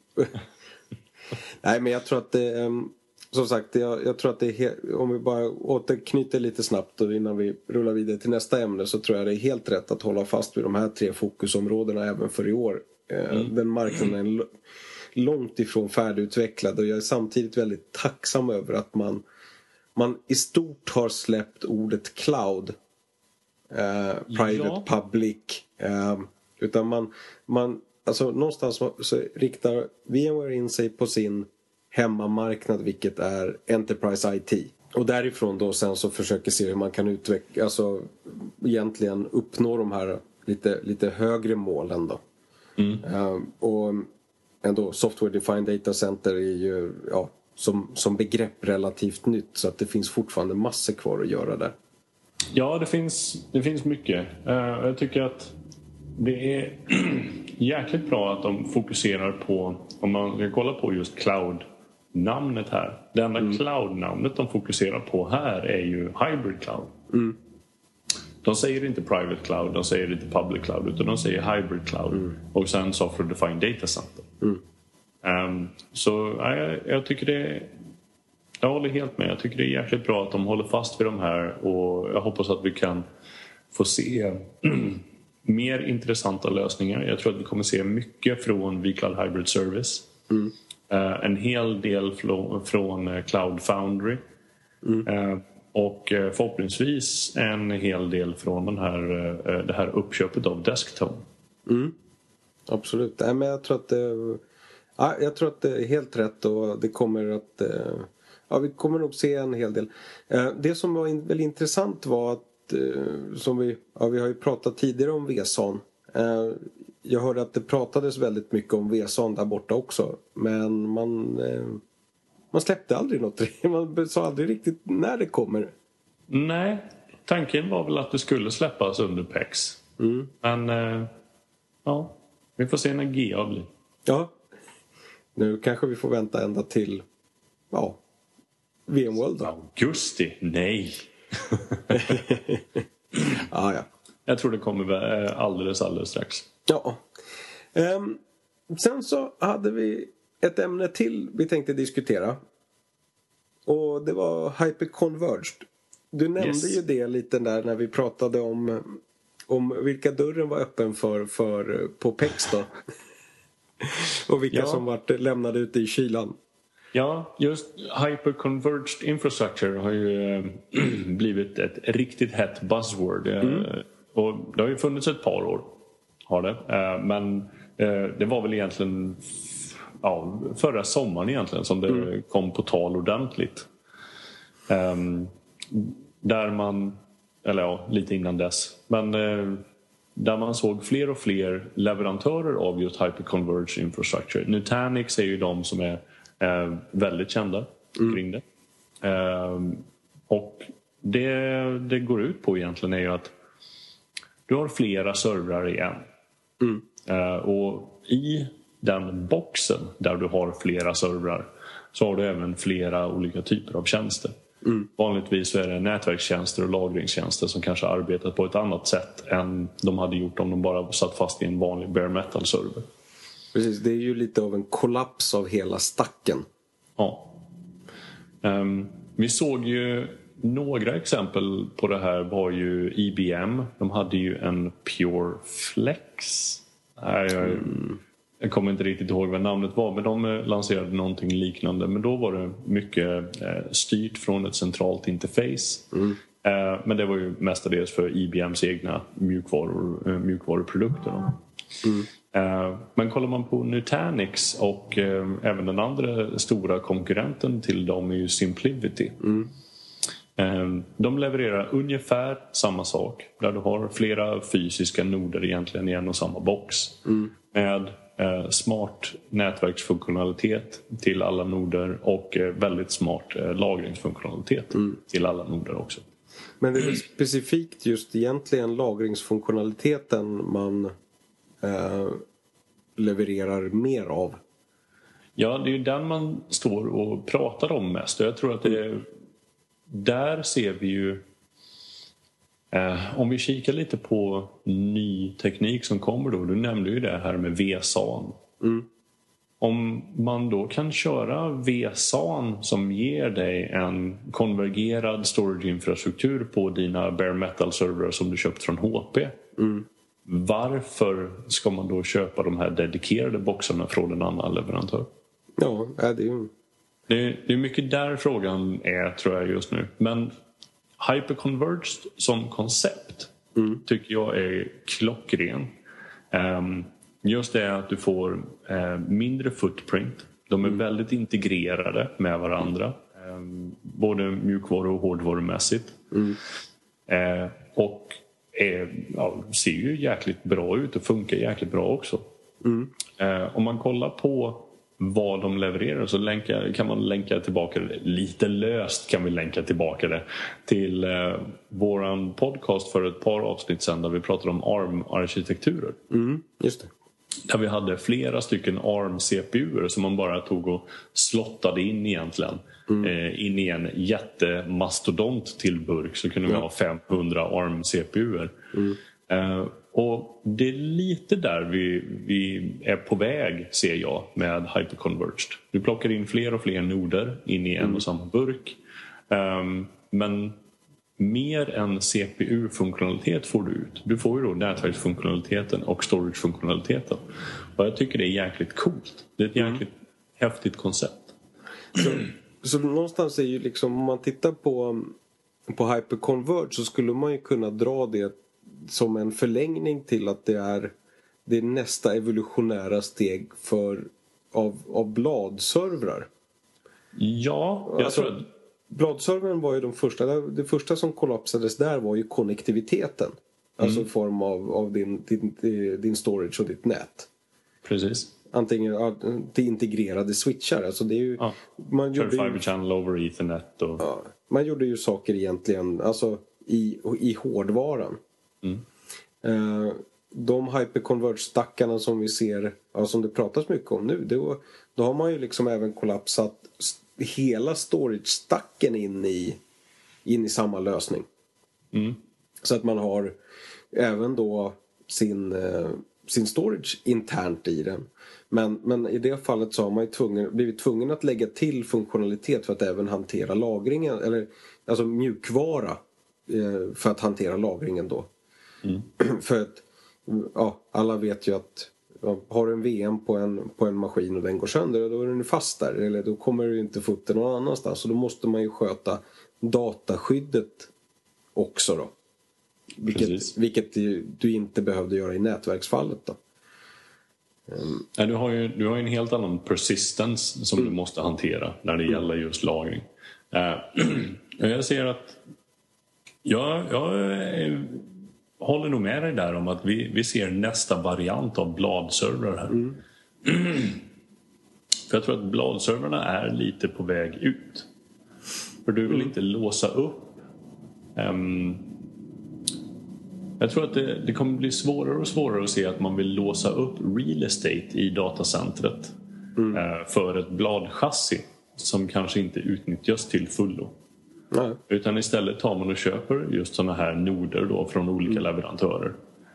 Nej, men jag tror att det... Som sagt, jag tror att det är om vi bara återknyter lite snabbt och innan vi rullar vidare till nästa ämne, så tror jag det är helt rätt att hålla fast vid de här 3 fokusområdena även för i år. Den marknaden är långt ifrån färdigutvecklad, och jag är samtidigt väldigt tacksam över att man i stort har släppt ordet cloud, private, public, utan man alltså någonstans så riktar VMware in sig på sin hemmamarknad, vilket är Enterprise IT. Och därifrån då sen så försöker se hur man kan utveckla, alltså egentligen uppnå de här lite högre målen då. Och ändå Software Defined Data Center är ju som begrepp relativt nytt, så att det finns fortfarande massor kvar att göra där. Ja, det finns mycket. Jag tycker att det är jäkligt bra att de fokuserar på, om man ska kolla på just cloud-namnet här. Det enda cloud-namnet de fokuserar på här är ju hybrid cloud. De säger inte private cloud, de säger inte public cloud, utan de säger hybrid cloud. Och sen software defined data center. Så jag tycker jag håller helt med. Jag tycker det är jäkligt bra att de håller fast vid de här, och jag hoppas att vi kan få se mer intressanta lösningar. Jag tror att vi kommer se mycket från vCloud Hybrid Service. En hel del från Cloud Foundry. Och förhoppningsvis en hel del från det här uppköpet av Desktone. Absolut. Nej, men jag tror att det är helt rätt, och det kommer att... vi kommer nog se en hel del. Det som var väldigt intressant var att vi har ju pratat tidigare om VSAN. Jag hörde att det pratades väldigt mycket om VSAN där borta också. Men man släppte aldrig något. Man sa aldrig riktigt när det kommer. Nej, tanken var väl att det skulle släppas under PEX. Men vi får se när GA blir. Ja, nu kanske vi får vänta ända till VMworld då. Augusti? Nej. Ja. Jag tror det kommer alldeles strax. Ja. Sen så hade vi ett ämne till vi tänkte diskutera. Och det var Hyperconverged. Du nämnde ju det lite där när vi pratade om vilka dörren var öppen för på PEX då. Och vilka som varit lämnade ute i kylan. Ja, just Hyperconverged Infrastructure har ju blivit ett riktigt hett buzzword. Och det har ju funnits ett par år, har det. Men det var väl egentligen förra sommaren egentligen som det kom på tal ordentligt. Där man, lite innan dess. Men där man såg fler och fler leverantörer av just Hyperconverged Infrastructure. Nutanix är ju de som är väldigt kända kring det. Och det går ut på egentligen är ju att du har flera servrar i en. Och i den boxen där du har flera servrar så har du även flera olika typer av tjänster. Vanligtvis så är det nätverkstjänster och lagringstjänster som kanske arbetar på ett annat sätt än de hade gjort om de bara satt fast i en vanlig bare metal-server. Precis, det är ju lite av en kollaps av hela stacken. Ja. Vi såg ju några exempel på det här var ju IBM. De hade ju en Pure Flex. Jag kommer inte riktigt ihåg vad namnet var, men de lanserade någonting liknande. Men då var det mycket styrt från ett centralt interface. Men det var ju mestadels för IBMs egna mjukvaruprodukter. Men kollar man på Nutanix och även den andra stora konkurrenten till dem är ju SimpliVity. De levererar ungefär samma sak där du har flera fysiska noder egentligen i en och samma box med smart nätverksfunktionalitet till alla noder och väldigt smart lagringsfunktionalitet till alla noder också. Men det är väl specifikt just egentligen lagringsfunktionaliteten man levererar mer av. Ja, det är ju den man står och pratar om mest. Och jag tror att där ser vi ju... om vi kikar lite på ny teknik som kommer då. Du nämnde ju det här med VSAN. Om man då kan köra VSAN som ger dig en konvergerad storageinfrastruktur på dina bare metal-servrar som du köpt från HP. Varför ska man då köpa de här dedikerade boxarna från en annan leverantör? Ja, det är ju... Det är mycket där frågan är, tror jag, just nu. Men hyperconverged som koncept tycker jag är klockren. Just det att du får mindre footprint. De är väldigt integrerade med varandra. Både mjukvaru- och hårdvarumässigt. Och ser ju jäkligt bra ut och funkar jäkligt bra också. Om man kollar på vad de levererar så kan man länka tillbaka det. Lite löst kan vi länka tillbaka det till våran podcast för ett par avsnitt sedan där vi pratade om ARM-arkitekturer. Just det. Där vi hade flera stycken ARM-CPUer som man bara tog och slottade in egentligen. In i en jättemastodont till burk så kunde vi ha 500 ARM-CPUer. Och det är lite där vi är på väg, ser jag, med hyperconverged. Du plockar in fler och fler noder in i en och samma burk. Men mer än CPU-funktionalitet får du ut. Du får ju då nätverksfunktionaliteten och storage-funktionaliteten. Och jag tycker det är jäkligt coolt. Det är ett jäkligt häftigt koncept. Så någonstans är ju liksom, om man tittar på hyperconverged så skulle man ju kunna dra det som en förlängning till att det är nästa evolutionära steg av bladservrar. Ja, jag tror att... Bladservern var ju det första som kollapsades där var ju konnektiviteten. Alltså i form av din storage och ditt nät. Precis. Antingen till integrerade switchar. Alltså det är ju, man gjorde 5 channel over Ethernet. Och... Ja, man gjorde ju saker egentligen alltså i hårdvaran. De hyperconverged-stackarna som vi ser, som det pratas mycket om nu, då har man ju liksom även kollapsat hela storage-stacken in i samma lösning. Så att man har även då sin storage internt i den. Men i det fallet så har man ju blivit tvungen att lägga till funktionalitet för att även hantera lagringen, eller alltså mjukvara för att hantera lagringen då. För att alla vet ju att har du en VM på en maskin och den går sönder, då är den fast där, eller då kommer du inte få upp den någon annanstans, så då måste man ju sköta dataskyddet också då. Vilket du inte behövde göra i nätverksfallet då. Du har ju en helt annan persistence som du måste hantera när det gäller just lagring. Jag ser att jag håller nog med dig där om att vi ser nästa variant av bladservrar här. För jag tror att bladservrarna är lite på väg ut. För du vill inte låsa upp. Jag tror att det kommer bli svårare och svårare att se att man vill låsa upp real estate i datacentret för ett bladchassi som kanske inte utnyttjas till fullo. Utan istället tar man och köper just sådana här noder då från olika leverantörer.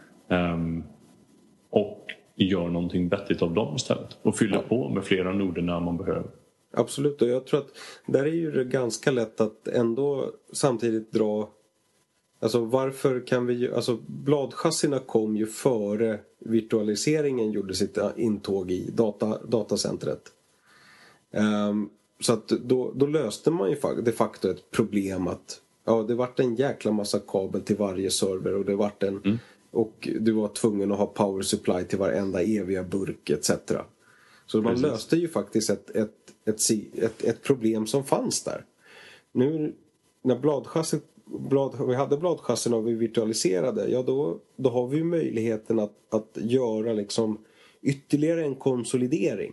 Och gör någonting vettigt av dem istället. Och fyller på med flera noder när man behöver. Absolut, och jag tror att där är ju det ganska lätt att ändå samtidigt dra... Alltså varför kan vi... Alltså bladchassina kom ju före virtualiseringen gjorde sitt intåg i datacentret. Så att då löste man ju de facto ett problem att det vart en jäkla massa kabel till varje server och det vart och du var tvungen att ha power supply till varenda eviga burk etc. Så man löste ju faktiskt ett problem som fanns där. Nu när vi hade bladchassin och vi virtualiserade, då har vi möjligheten att göra liksom ytterligare en konsolidering.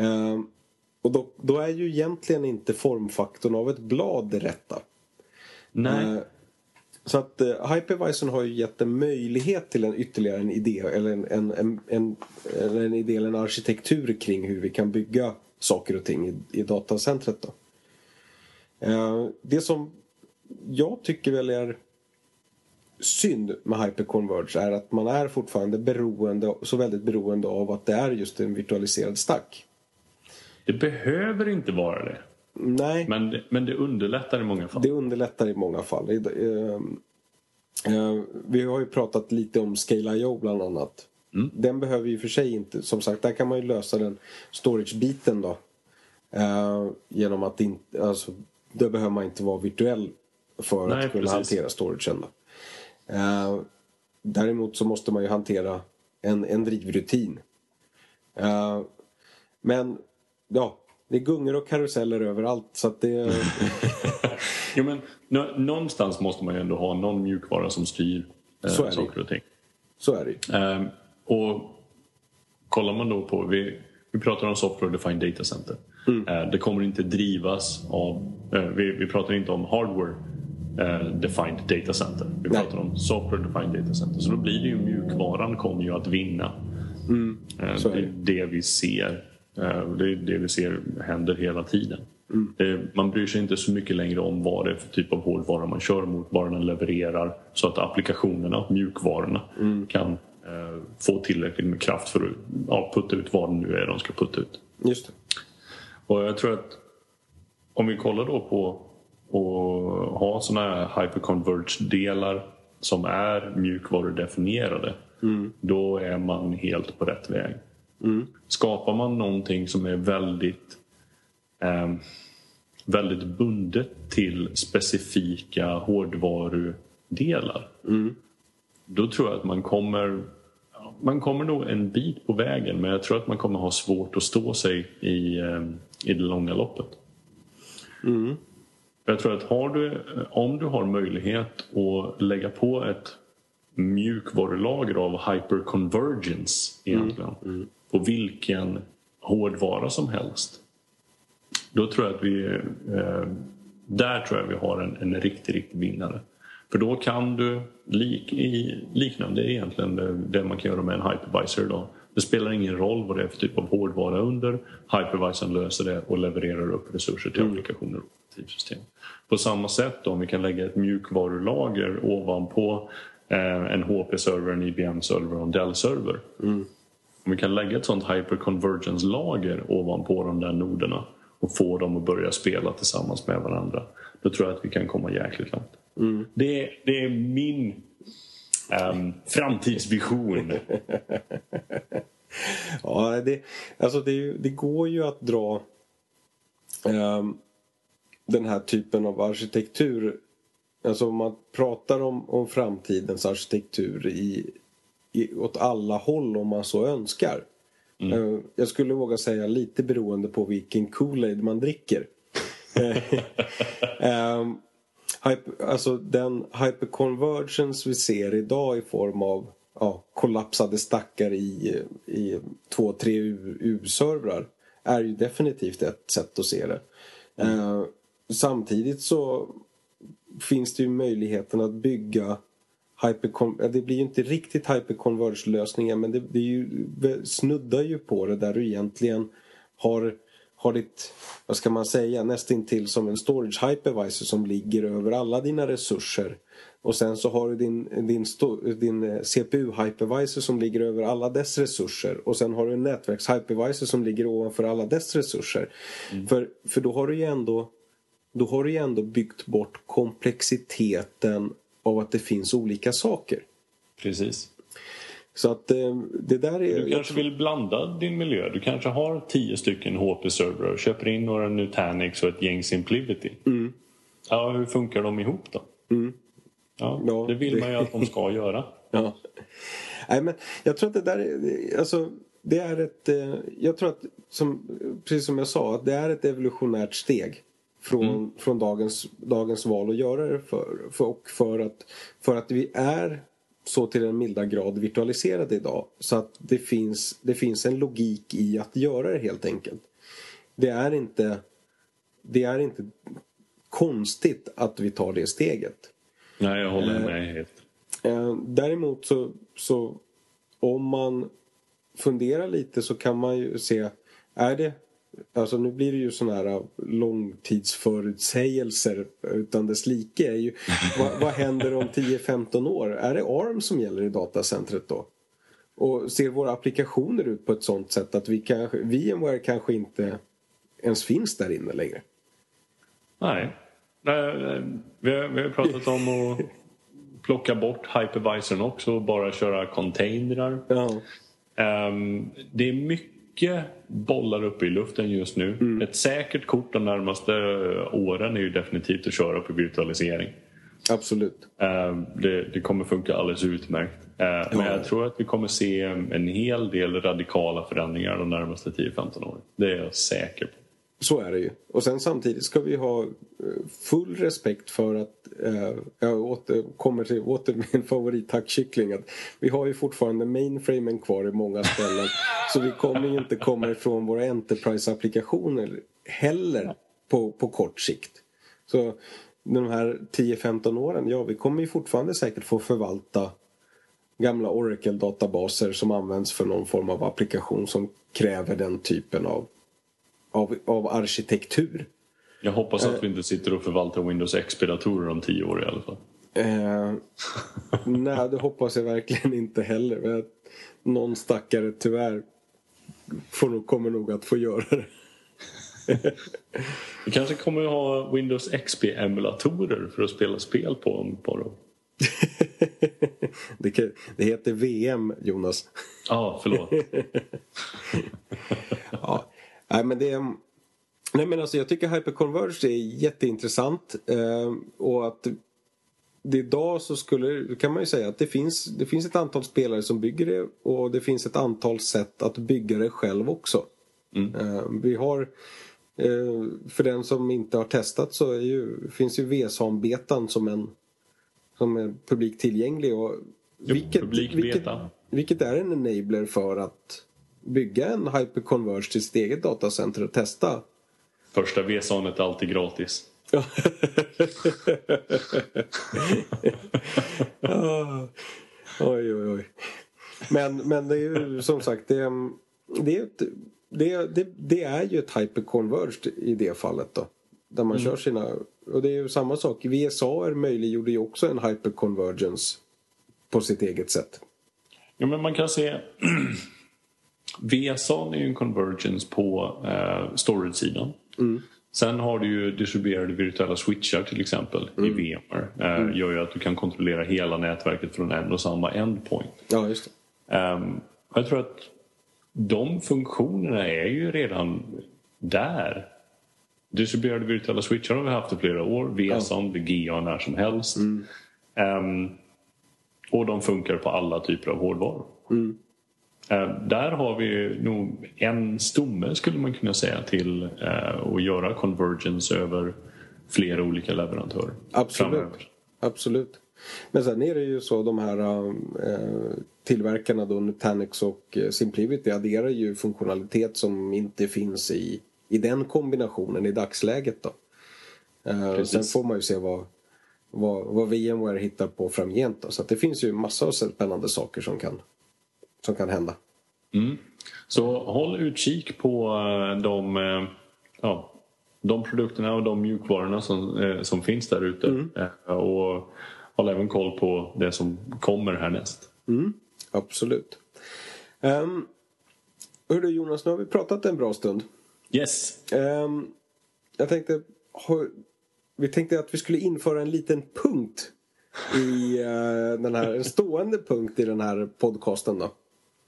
Och då är ju egentligen inte formfaktorn av ett blad det rätta. Nej. Så att hypervisor har ju gett en möjlighet till ytterligare en idé eller en idé eller en arkitektur kring hur vi kan bygga saker och ting i datacentret då. Det som jag tycker väl är synd med hyperconverge är att man är fortfarande så väldigt beroende av att det är just en virtualiserad stack. Det behöver inte vara det. Nej. Men det underlättar i många fall. Det underlättar i många fall. Vi har ju pratat lite om Scale.io bland annat. Den behöver ju för sig inte, som sagt, där kan man ju lösa den storage-biten då. Genom att alltså, det behöver man inte vara virtuell för att kunna hantera storagen då. Däremot så måste man ju hantera en drivrutin. Men ja, det är gungor och karuseller överallt så att det... Jo, men någonstans måste man ju ändå ha någon mjukvara som styr saker och ting. Så är det ju. Och kollar man då på, vi pratar om software defined data center. Det kommer inte drivas av, vi pratar inte om hardware defined data center. Vi pratar om software defined data center. Så då blir det ju mjukvaran kommer ju att vinna. Det är det vi ser. Det är det vi ser händer hela tiden. Man bryr sig inte så mycket längre om vad det är för typ av hårdvara man kör mot, bara den levererar så att applikationerna, mjukvarorna kan få tillräckligt med kraft för att putta ut vad det nu är de ska putta ut. Just det. Och jag tror att om vi kollar då på att ha såna här hyperconverged-delar som är mjukvarudefinierade, då är man helt på rätt väg. Skapar man någonting som är väldigt bundet till specifika hårdvarudelar, då tror jag att man kommer nog en bit på vägen, men jag tror att man kommer ha svårt att stå sig i det långa loppet. Jag tror att om du har möjlighet att lägga på ett mjukvarulager av hyperconvergence egentligen på vilken hårdvara som helst, då tror jag att där tror jag vi har en riktig vinnare. För då kan du liknande egentligen det man kan göra med en hypervisor idag. Det spelar ingen roll vad det är för typ av hårdvara under. Hypervisorn löser det och levererar upp resurser till applikationer och system. På samma sätt då, om vi kan lägga ett mjukvarulager ovanpå en HP-server, en IBM-server och en Dell-server. Om vi kan lägga ett sånt hyperconvergence-lager ovanpå de där noderna och få dem att börja spela tillsammans med varandra, då tror jag att vi kan komma jäkligt långt. Det är min framtidsvision. Ja, det går ju att dra den här typen av arkitektur. Alltså om man pratar om framtidens arkitektur åt alla håll om man så önskar. Jag skulle våga säga lite beroende på vilken Kool-Aid man dricker. Alltså den hyperconvergence vi ser idag i form av kollapsade stackar i 2-3 U-servrar är ju definitivt ett sätt att se det. Samtidigt så finns det ju möjligheten att bygga det blir ju inte riktigt hyperconverge-lösningar, men det snuddar ju på det där du egentligen har ditt, vad ska man säga, nästintill som en storage hypervisor som ligger över alla dina resurser. Och sen så har du din CPU hypervisor som ligger över alla dess resurser. Och sen har du en nätverks hypervisor som ligger ovanför alla dess resurser. För då har du ju ändå byggt bort komplexiteten av att det finns olika saker. Precis. Så att det där är... Du kanske vill blanda din miljö. Du kanske har 10 stycken HP-servrar och köper in några Nutanix och ett gäng SimpliVity. Ja, hur funkar de ihop då? Ja, det vill man ju att de ska göra. Ja. Nej, men jag tror att det där är... Alltså, det är ett... Jag tror att, precis som jag sa, att det är ett evolutionärt steg från dagens val att göra det för att vi är så till en milda grad virtualiserade idag, så att det finns en logik i att göra det helt enkelt. Det är inte konstigt att vi tar det steget. Nej, jag håller med helt. Däremot så om man funderar lite så kan man ju se, är det, alltså nu blir det ju såna här långtidsförutsägelser utan dess like är ju vad händer om 10-15 år? Är det ARM som gäller i datacentret då? Och ser våra applikationer ut på ett sånt sätt att VMware kanske inte ens finns där inne längre? Nej. Vi har pratat om att plocka bort hypervisorn också och bara köra containrar. Ja. Det är mycket bollar uppe i luften just nu. Ett säkert kort de närmaste åren är ju definitivt att köra på virtualisering. Absolut. Det kommer funka alldeles utmärkt. Men jag tror att vi kommer se en hel del radikala förändringar de närmaste 10-15 åren. Det är jag säker på. Så är det ju. Och sen samtidigt ska vi ha full respekt för att jag kommer till min favorithackkyckling, att vi har ju fortfarande mainframen kvar i många ställen. Så vi kommer ju inte komma ifrån våra enterprise-applikationer heller på kort sikt. Så de här 10-15 åren, vi kommer ju fortfarande säkert få förvalta gamla Oracle-databaser som används för någon form av applikation som kräver den typen av arkitektur. Jag hoppas att vi inte sitter och förvaltar Windows XP-datorer om 10 år i alla fall. Nej, det hoppas jag verkligen inte heller. Men någon stackare tyvärr kommer nog att få göra det. Vi kanske kommer att ha Windows XP-emulatorer för att spela spel på om ett par år. Det heter VM, Jonas. Förlåt. Ja. Nej, men alltså jag tycker Hyperconverged är jätteintressant. Och att idag så kan man ju säga att det finns ett antal spelare som bygger det. Och det finns ett antal sätt att bygga det själv också. Vi har, för den som inte har testat, så finns ju VSAM-betan som är publikt tillgänglig. Och vilket är en enabler för att bygga en Hyperconverged till sitt eget datacenter och testa. Första VSANet är alltid gratis. Oj. Men det är ju som sagt det är ju ett Hyperconverged i det fallet då. Där man kör sina, och det är ju samma sak. VSA möjliggjorde ju också en Hyperconvergence på sitt eget sätt. Ja, men man kan se VSA är ju en convergence på storage-sidan. Sen har du ju distribuerade virtuella switchar till exempel i VMware. Gör ju att du kan kontrollera hela nätverket från en och samma endpoint. Ja, just det. Jag tror att de funktionerna är ju redan där. Distribuerade virtuella switchar har vi haft i flera år. VSA, VGA när som helst. Och de funkar på alla typer av hårdvaror. Där har vi nog en stomme, skulle man kunna säga, till att göra convergence över flera olika leverantörer. Absolut. Men sen är det ju så, de här tillverkarna då, Nutanix och SimpliVity, adderar ju funktionalitet som inte finns i den kombinationen i dagsläget då. Sen får man ju se vad VMware hittar på framgent då. Så att det finns ju massor av spännande saker som kan hända. Så håll utkik på de produkterna och de mjukvarorna som finns där ute. Och håll även koll på det som kommer härnäst. Absolut. Hörru Jonas, nu har vi pratat en bra stund. Yes. Vi tänkte att vi skulle införa en liten punkt i en stående punkt i den här podcasten då.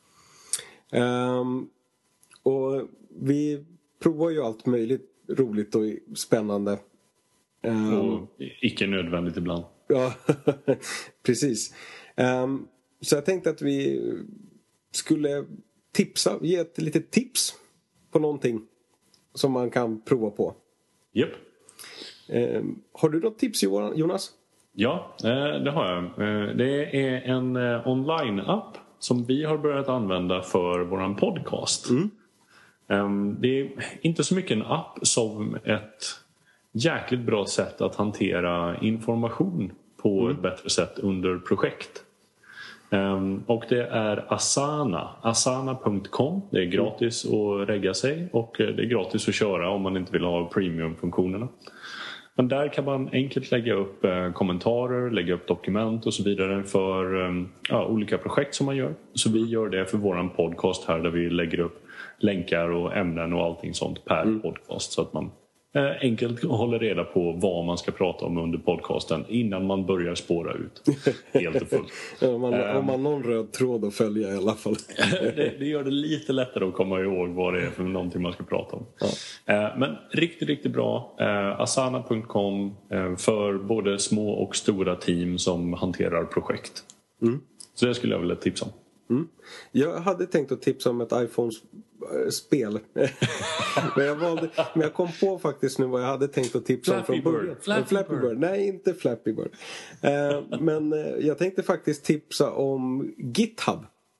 Och vi provar ju allt möjligt roligt och spännande. Och icke nödvändigt ibland. Ja, precis. Så jag tänkte att vi skulle ge ett litet tips på någonting som man kan prova på. Japp. Har du något tips, Jonas? Ja, det har jag. Det är en online-app som vi har börjat använda för våran podcast. Det är inte så mycket en app som jäkligt bra sätt att hantera information på ett bättre sätt under projekt. Och det är asana.com. Det är gratis att regga sig och det är gratis att köra om man inte vill ha premiumfunktionerna. Men där kan man enkelt lägga upp kommentarer, lägga upp dokument och så vidare för olika projekt som man gör. Så vi gör det för våran podcast här där vi lägger upp länkar och ämnen och allting sånt per podcast så att man enkelt håller reda på vad man ska prata om under podcasten innan man börjar spåra ut helt och fullt. Om man har någon röd tråd att följa i alla fall. det gör det lite lättare att komma ihåg vad det är för någonting man ska prata om. Men riktigt bra. Asana.com för både små och stora team som hanterar projekt. Så det skulle jag vilja tipsa om. Jag hade tänkt att tipsa om ett iPhone-spel. men jag kom på faktiskt nu vad jag hade tänkt att tipsa om från början. Flappy Bird. Nej, inte Flappy Bird. Men jag tänkte faktiskt tipsa om GitHub.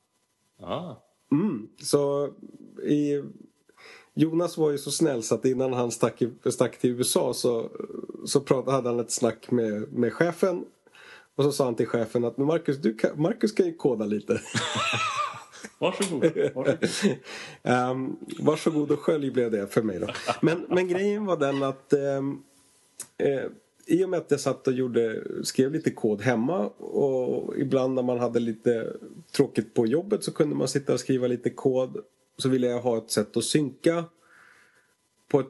Så Jonas var ju så snäll så att innan han stack till USA så hade han ett snack med chefen. Och så sa han till chefen att Marcus kan ju koda lite. Varsågod och skölj blev det för mig då. Men grejen var den att i och med att jag satt och skrev lite kod hemma och ibland när man hade lite tråkigt på jobbet så kunde man sitta och skriva lite kod. Så ville jag ha ett sätt att synka på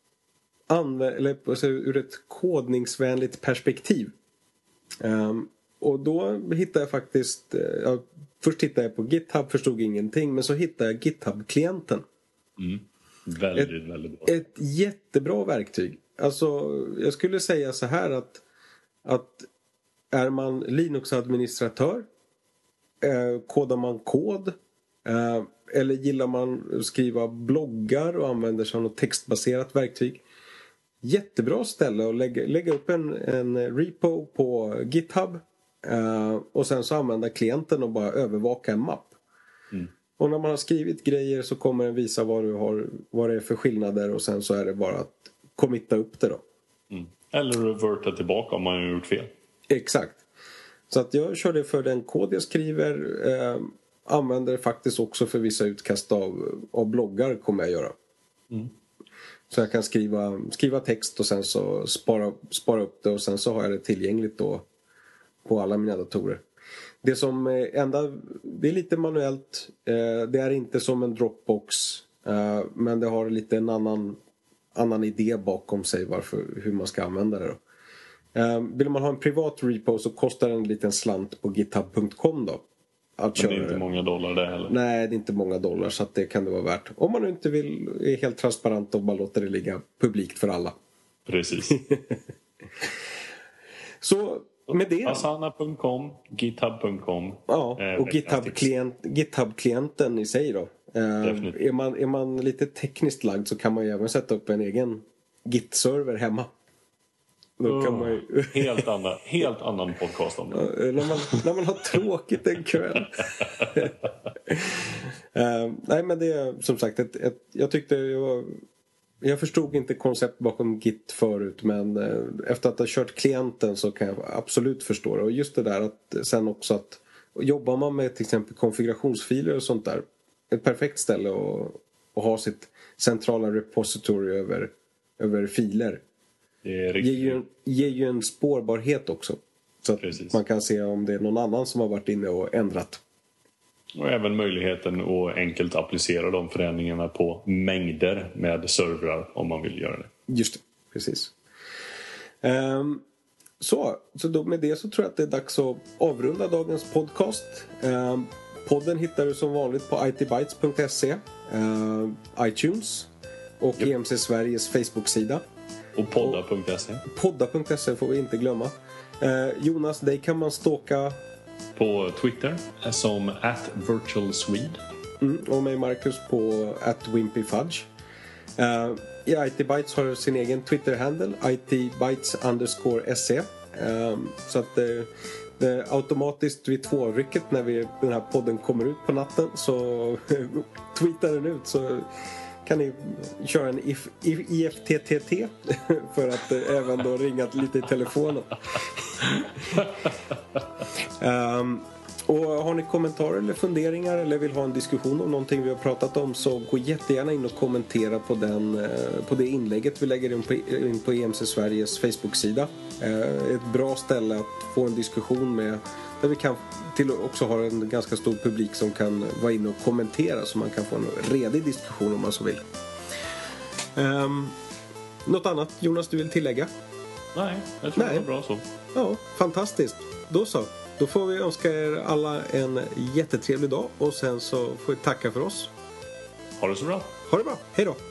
ur ett kodningsvänligt perspektiv. Och då hittade jag faktiskt först hittade jag på GitHub, förstod ingenting, men så hittade jag GitHub-klienten. Väldigt bra. Ett jättebra verktyg. Alltså jag skulle säga så här att är man Linux-administratör, kodar man kod, eller gillar man att skriva bloggar och använder sig av något textbaserat verktyg, jättebra ställe att lägga upp en repo på GitHub och sen så använda klienten och bara övervaka en mapp. Och när man har skrivit grejer så kommer den visa vad det är för skillnader och sen så är det bara att committa upp det då. Eller reverta tillbaka om man har gjort fel. Exakt. Så att jag kör det för den kod jag skriver, använder det faktiskt också för vissa utkast av bloggar kommer jag göra. Så jag kan skriva text och sen så spara upp det och sen så har jag det tillgängligt då på alla mina datorer. Det som det är lite manuellt. Det är inte som en Dropbox, men det har lite en annan idé bakom sig hur man ska använda det då. Vill man ha en privat repo så kostar det en liten slant på github.com då. Men det är inte många dollar det heller. Nej, det är inte många dollar så att det kan det vara värt. Om man inte är helt transparent och bara låter det ligga publikt för alla. Precis. Så med det... Asana.com, github.com. Ja, och GitHub-klienten i sig då. Är man lite tekniskt lagd så kan man ju även sätta upp en egen Git-server hemma. Då kan man ju... helt annan podcast om det. När man har tråkigt en kväll. Nej, men det är som sagt jag tyckte jag förstod inte koncept bakom Git förut, men efter att ha kört klienten så kan jag absolut förstå det. Och just det där att sen också att jobbar man med till exempel konfigurationsfiler och sånt där, ett perfekt ställe att ha sitt centrala repository över filer. Det ger ju en spårbarhet också. Så att man kan se om det är någon annan som har varit inne och ändrat. Och även möjligheten att enkelt applicera de förändringarna på mängder med servrar om man vill göra det. Just det, precis. Så då med det så tror jag att det är dags att avrunda dagens podcast. Podden hittar du som vanligt på itbytes.se, iTunes och EMC Sveriges Facebook-sida. Och podda.se. Podda.se får vi inte glömma. Jonas, dig kan man stalka på Twitter som @virtualswede. Och mig Marcus på @wimpyfudge. IT-bytes har sin egen Twitter-handle, itbytes_se. Så att automatiskt vid 2-rycket när den här podden kommer ut på natten så tweetar den ut så kan ni köra en IFTTT för att även då ringa lite i telefonen. Och har ni kommentarer eller funderingar eller vill ha en diskussion om någonting vi har pratat om, så gå jättegärna in och kommentera på det inlägget vi lägger in på EMC Sveriges Facebook-sida. Ett bra ställe att få en diskussion med, där vi kan också ha en ganska stor publik som kan vara inne och kommentera, så man kan få en redig diskussion om man så vill. Något annat, Jonas, du vill tillägga? Nej, jag tror det var bra så. Ja, fantastiskt. Då så. Då får vi önska er alla en jättetrevlig dag och sen så får vi tacka för oss. Ha det så bra. Ha det bra. Hej då.